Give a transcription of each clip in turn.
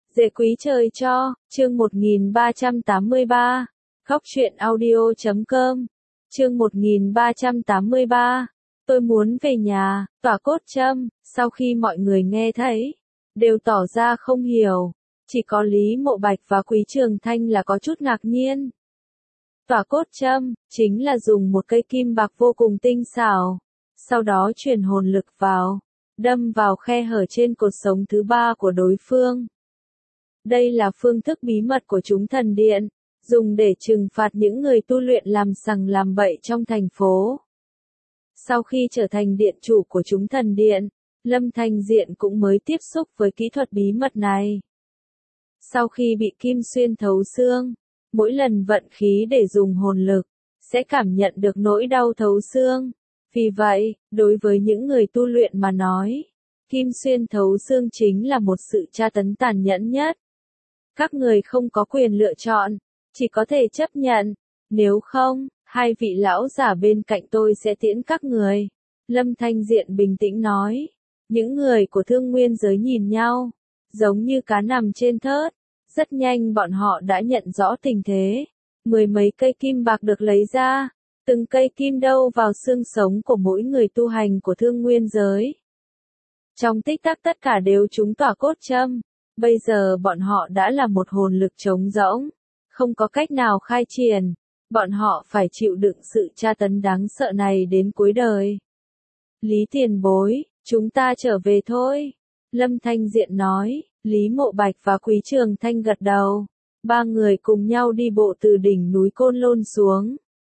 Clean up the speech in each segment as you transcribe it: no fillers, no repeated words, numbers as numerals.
Dễ quý trời cho, chương 1383, Góc truyện audio.com, chương 1383, tôi muốn về nhà, tỏa cốt châm, sau khi mọi người nghe thấy, đều tỏ ra không hiểu, chỉ có Lý Mộ Bạch và Quý Trường Thanh là có chút ngạc nhiên. Tỏa cốt châm, chính là dùng một cây kim bạc vô cùng tinh xảo, sau đó truyền hồn lực vào, đâm vào khe hở trên cột sống thứ ba của đối phương. Đây là phương thức bí mật của chúng thần điện, dùng để trừng phạt những người tu luyện làm sằng làm bậy trong thành phố. Sau khi trở thành điện chủ của chúng thần điện, Lâm Thanh Diện cũng mới tiếp xúc với kỹ thuật bí mật này. Sau khi bị kim xuyên thấu xương, mỗi lần vận khí để dùng hồn lực, sẽ cảm nhận được nỗi đau thấu xương. Vì vậy, đối với những người tu luyện mà nói, kim xuyên thấu xương chính là một sự tra tấn tàn nhẫn nhất. Các người không có quyền lựa chọn, chỉ có thể chấp nhận, nếu không, hai vị lão giả bên cạnh tôi sẽ tiễn các người. Lâm Thanh Diện bình tĩnh nói, những người của Thương Nguyên giới nhìn nhau, giống như cá nằm trên thớt, rất nhanh bọn họ đã nhận rõ tình thế. Mười mấy cây kim bạc được lấy ra, từng cây kim đâu vào xương sống của mỗi người tu hành của Thương Nguyên giới. Trong tích tắc tất cả đều trúng tỏa cốt châm. Bây giờ bọn họ đã là một hồn lực trống rỗng, không có cách nào khai triển, bọn họ phải chịu đựng sự tra tấn đáng sợ này đến cuối đời. Lý tiền bối, chúng ta trở về thôi. Lâm Thanh Diện nói, Lý Mộ Bạch và Quý Trường Thanh gật đầu. Ba người cùng nhau đi bộ từ đỉnh núi Côn Lôn xuống.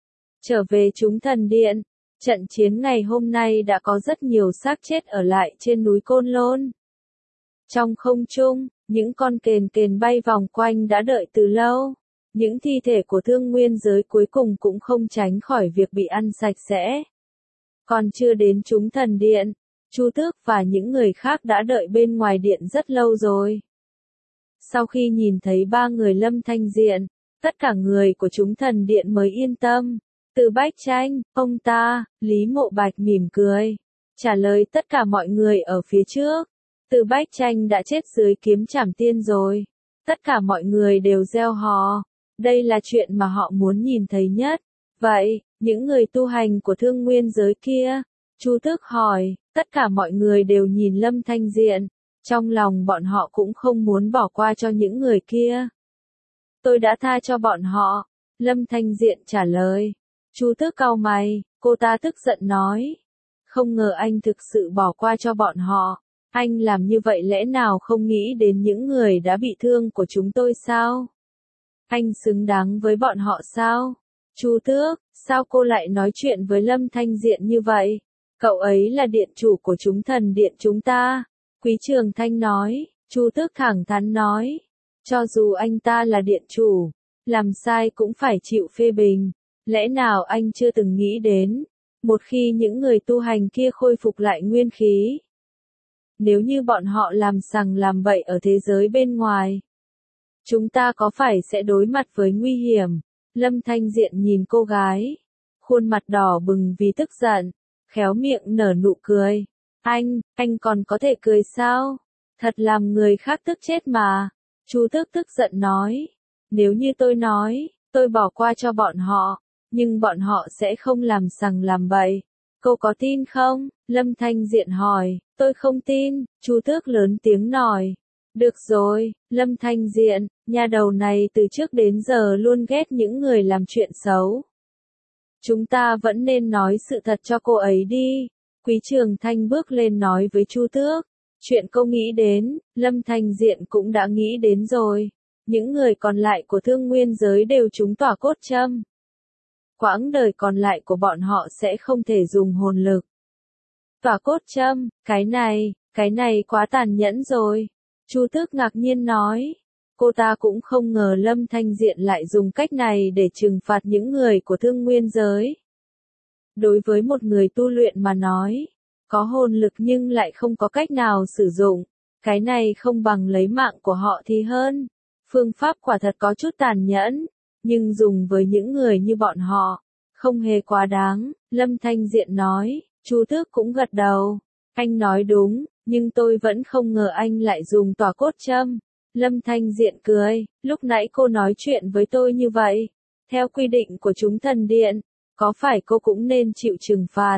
Trở về chúng thần điện, trận chiến ngày hôm nay đã có rất nhiều xác chết ở lại trên núi Côn Lôn. Trong không trung, những con kền kền bay vòng quanh đã đợi từ lâu. Những thi thể của Thương Nguyên giới cuối cùng cũng không tránh khỏi việc bị ăn sạch sẽ. Còn chưa đến chúng thần điện, Chu Tước và những người khác đã đợi bên ngoài điện rất lâu rồi. Sau khi nhìn thấy ba người Lâm Thanh Diện, tất cả người của chúng thần điện mới yên tâm. Từ Bách Tranh, ông ta, Lý Mộ Bạch mỉm cười, trả lời tất cả mọi người ở phía trước. Từ Bách Tranh đã chết dưới kiếm trảm tiên rồi. Tất cả mọi người đều reo hò. Đây là chuyện mà họ muốn nhìn thấy nhất. Vậy, những người tu hành của Thương Nguyên giới kia? Chu Tước hỏi, tất cả mọi người đều nhìn Lâm Thanh Diện. Trong lòng bọn họ cũng không muốn bỏ qua cho những người kia. Tôi đã tha cho bọn họ. Lâm Thanh Diện trả lời. Chu Tước cau mày, cô ta tức giận nói. Không ngờ anh thực sự bỏ qua cho bọn họ. Anh làm như vậy lẽ nào không nghĩ đến những người đã bị thương của chúng tôi sao? Anh xứng đáng với bọn họ sao? Chu Tước, sao cô lại nói chuyện với Lâm Thanh Diện như vậy? Cậu ấy là điện chủ của chúng thần điện chúng ta. Quý Trường Thanh nói, Chu Tước thẳng thắn nói. Cho dù anh ta là điện chủ, làm sai cũng phải chịu phê bình. Lẽ nào anh chưa từng nghĩ đến, một khi những người tu hành kia khôi phục lại nguyên khí, nếu như bọn họ làm sằng làm bậy ở thế giới bên ngoài, chúng ta có phải sẽ đối mặt với nguy hiểm? Lâm Thanh Diện nhìn cô gái, khuôn mặt đỏ bừng vì tức giận, khéo miệng nở nụ cười. Anh còn có thể cười sao? Thật làm người khác tức chết mà. Chu Tước tức giận nói, nếu như tôi nói, tôi bỏ qua cho bọn họ, nhưng bọn họ sẽ không làm sằng làm bậy. Cô có tin không? Lâm Thanh Diện hỏi, tôi không tin. Chu Tước lớn tiếng nói. Được rồi, Lâm Thanh Diện, nhà đầu này từ trước đến giờ luôn ghét những người làm chuyện xấu. Chúng ta vẫn nên nói sự thật cho cô ấy đi. Quý Trường Thanh bước lên nói với Chu Tước. Chuyện cô nghĩ đến, Lâm Thanh Diện cũng đã nghĩ đến rồi. Những người còn lại của Thương Nguyên giới đều trúng tỏa cốt châm. Quãng đời còn lại của bọn họ sẽ không thể dùng hồn lực. Tỏa cốt châm, cái này quá tàn nhẫn rồi. Chu Tước ngạc nhiên nói. Cô ta cũng không ngờ Lâm Thanh Diện lại dùng cách này để trừng phạt những người của Thương Nguyên giới. Đối với một người tu luyện mà nói, có hồn lực nhưng lại không có cách nào sử dụng, cái này không bằng lấy mạng của họ thì hơn. Phương pháp quả thật có chút tàn nhẫn, nhưng dùng với những người như bọn họ, không hề quá đáng. Lâm Thanh Diện nói. Chu Tước cũng gật đầu. Anh nói đúng, nhưng tôi vẫn không ngờ anh lại dùng tỏa cốt châm. Lâm Thanh Diện cười, lúc nãy cô nói chuyện với tôi như vậy. Theo quy định của chúng thần điện, có phải cô cũng nên chịu trừng phạt?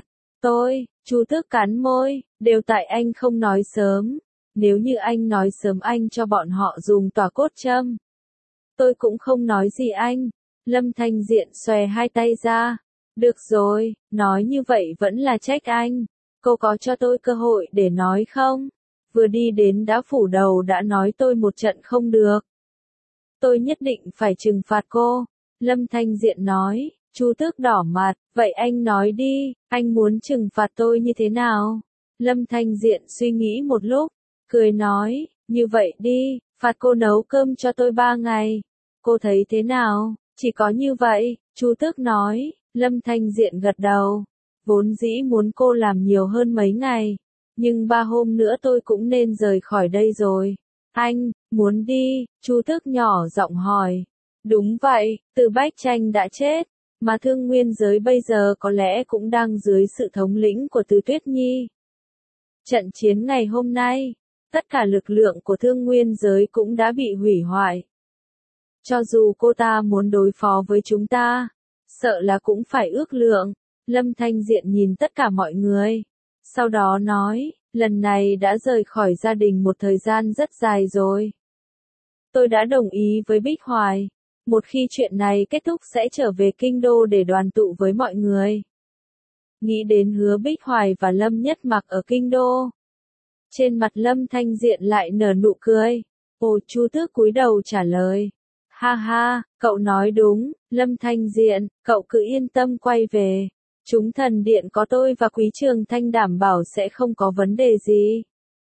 Chu Tước cắn môi, đều tại anh không nói sớm. Nếu như anh nói sớm anh cho bọn họ dùng tỏa cốt châm. Tôi cũng không nói gì anh. Lâm Thanh Diện xòe hai tay ra. Được rồi, nói như vậy vẫn là trách anh. Cô có cho tôi cơ hội để nói không? Vừa đi đến đã phủ đầu đã nói tôi một trận không được. Tôi nhất định phải trừng phạt cô. Lâm Thanh Diện nói. Chu Tước đỏ mặt, vậy anh nói đi, anh muốn trừng phạt tôi như thế nào? Lâm Thanh Diện suy nghĩ một lúc, cười nói, như vậy đi, phạt cô nấu cơm cho tôi 3 ngày. Cô thấy thế nào? Chỉ có như vậy, Chu Tước nói. Lâm Thanh Diện gật đầu. Vốn dĩ muốn cô làm nhiều hơn mấy ngày, nhưng 3 hôm nữa tôi cũng nên rời khỏi đây rồi. Anh, muốn đi? Chu Tước nhỏ giọng hỏi. Đúng vậy, Từ Bách Tranh đã chết, mà Thương Nguyên giới bây giờ có lẽ cũng đang dưới sự thống lĩnh của Từ Tuyết Nhi. Trận chiến ngày hôm nay, tất cả lực lượng của Thương Nguyên giới cũng đã bị hủy hoại. Cho dù cô ta muốn đối phó với chúng ta, sợ là cũng phải ước lượng. Lâm Thanh Diện nhìn tất cả mọi người. Sau đó nói, lần này đã rời khỏi gia đình một thời gian rất dài rồi. Tôi đã đồng ý với Bích Hoài. Một khi chuyện này kết thúc sẽ trở về kinh đô để đoàn tụ với mọi người. Nghĩ đến Hứa Bích Hoài và Lâm Nhất Mặc ở kinh đô. Trên mặt Lâm Thanh Diện lại nở nụ cười. Ồ, Chu Tước cúi đầu trả lời. Ha ha, cậu nói đúng, Lâm Thanh Diện, cậu cứ yên tâm quay về. Chúng thần điện có tôi và Quý Trường Thanh đảm bảo sẽ không có vấn đề gì.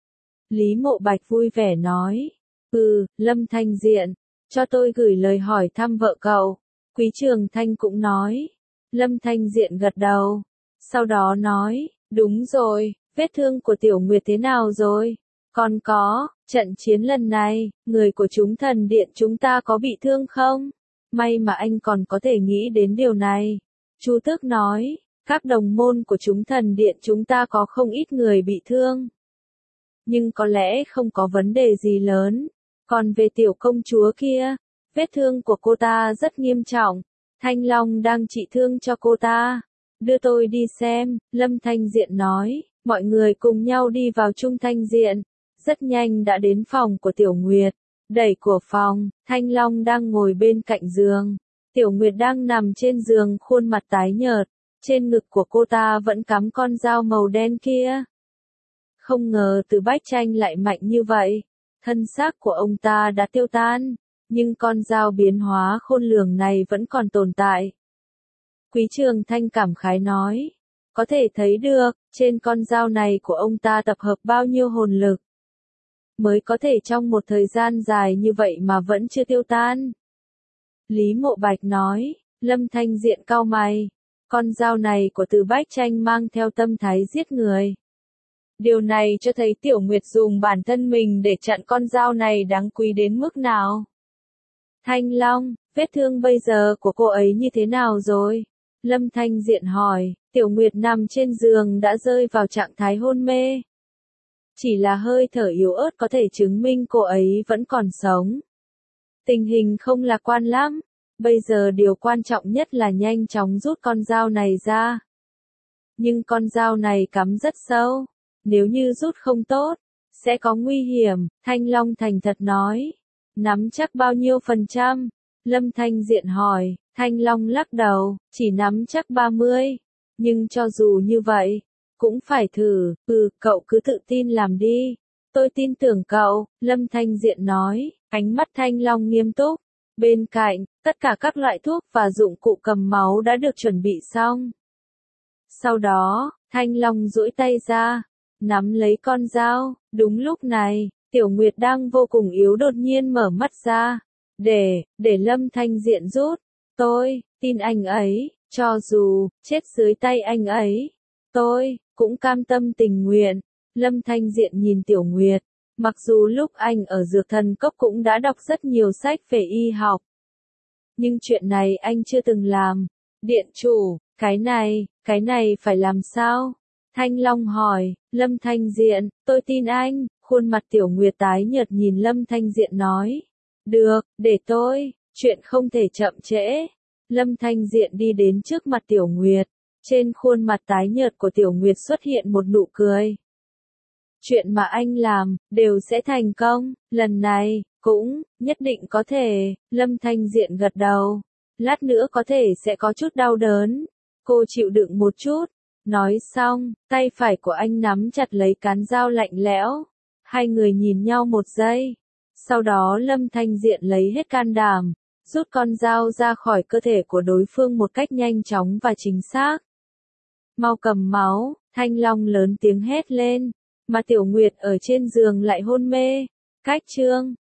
Lý Mộ Bạch vui vẻ nói. Lâm Thanh Diện, cho tôi gửi lời hỏi thăm vợ cậu. Quý Trường Thanh cũng nói. Lâm Thanh Diện gật đầu. Sau đó nói, đúng rồi, vết thương của Tiểu Nguyệt thế nào rồi? Còn có, trận chiến lần này, người của chúng thần điện chúng ta có bị thương không? May mà anh còn có thể nghĩ đến điều này. Chu Tước nói, các đồng môn của chúng thần điện chúng ta có không ít người bị thương. Nhưng có lẽ không có vấn đề gì lớn. Còn về tiểu công chúa kia, vết thương của cô ta rất nghiêm trọng. Thanh Long đang trị thương cho cô ta. Đưa tôi đi xem, Lâm Thanh Diện nói. Mọi người cùng nhau đi vào Trung Thanh Diện. Rất nhanh đã đến phòng của Tiểu Nguyệt. Đẩy cửa phòng, Thanh Long đang ngồi bên cạnh giường. Tiểu Nguyệt đang nằm trên giường khuôn mặt tái nhợt. Trên ngực của cô ta vẫn cắm con dao màu đen kia. Không ngờ Từ Bách Tranh lại mạnh như vậy. Thân xác của ông ta đã tiêu tan, nhưng con dao biến hóa khôn lường này vẫn còn tồn tại. Quý Trường Thanh cảm khái nói, có thể thấy được, trên con dao này của ông ta tập hợp bao nhiêu hồn lực, mới có thể trong một thời gian dài như vậy mà vẫn chưa tiêu tan. Lý Mộ Bạch nói, Lâm Thanh Diện cau mày, con dao này của Từ Bách Tranh mang theo tâm thái giết người. Điều này cho thấy Tiểu Nguyệt dùng bản thân mình để chặn con dao này đáng quý đến mức nào. Thanh Long, vết thương bây giờ của cô ấy như thế nào rồi? Lâm Thanh Diện hỏi, Tiểu Nguyệt nằm trên giường đã rơi vào trạng thái hôn mê. Chỉ là hơi thở yếu ớt có thể chứng minh cô ấy vẫn còn sống. Tình hình không lạc quan lắm. Bây giờ điều quan trọng nhất là nhanh chóng rút con dao này ra. Nhưng con dao này cắm rất sâu. Nếu như rút không tốt, sẽ có nguy hiểm, Thanh Long thành thật nói. Nắm chắc bao nhiêu %? Lâm Thanh Diện hỏi, Thanh Long lắc đầu, chỉ nắm chắc 30. Nhưng cho dù như vậy, cũng phải thử, cậu cứ tự tin làm đi. Tôi tin tưởng cậu, Lâm Thanh Diện nói, ánh mắt Thanh Long nghiêm túc. Bên cạnh, tất cả các loại thuốc và dụng cụ cầm máu đã được chuẩn bị xong. Sau đó, Thanh Long duỗi tay ra, nắm lấy con dao. Đúng lúc này, Tiểu Nguyệt đang vô cùng yếu đột nhiên mở mắt ra. Để Lâm Thanh Diện rút. Tôi tin anh ấy, cho dù chết dưới tay anh ấy, tôi cũng cam tâm tình nguyện. Lâm Thanh Diện nhìn Tiểu Nguyệt, mặc dù lúc anh ở Dược Thần Cốc cũng đã đọc rất nhiều sách về y học, nhưng chuyện này anh chưa từng làm. Điện chủ, cái này phải làm sao? Thanh Long hỏi, Lâm Thanh Diện, tôi tin anh, Khuôn mặt Tiểu Nguyệt tái nhợt nhìn Lâm Thanh Diện nói. Được, để tôi, chuyện không thể chậm trễ. Lâm Thanh Diện đi đến trước mặt Tiểu Nguyệt. Trên khuôn mặt tái nhợt của Tiểu Nguyệt xuất hiện một nụ cười. Chuyện mà anh làm, đều sẽ thành công, lần này, cũng, nhất định có thể, Lâm Thanh Diện gật đầu. Lát nữa có thể sẽ có chút đau đớn. Cô chịu đựng một chút. Nói xong, tay phải của anh nắm chặt lấy cán dao lạnh lẽo. Hai người nhìn nhau một giây. Sau đó Lâm Thanh Diện lấy hết can đảm, rút con dao ra khỏi cơ thể của đối phương một cách nhanh chóng và chính xác. Mau cầm máu, Thanh Long lớn tiếng hét lên, mà Tiểu Nguyệt ở trên giường lại hôn mê. Cách chương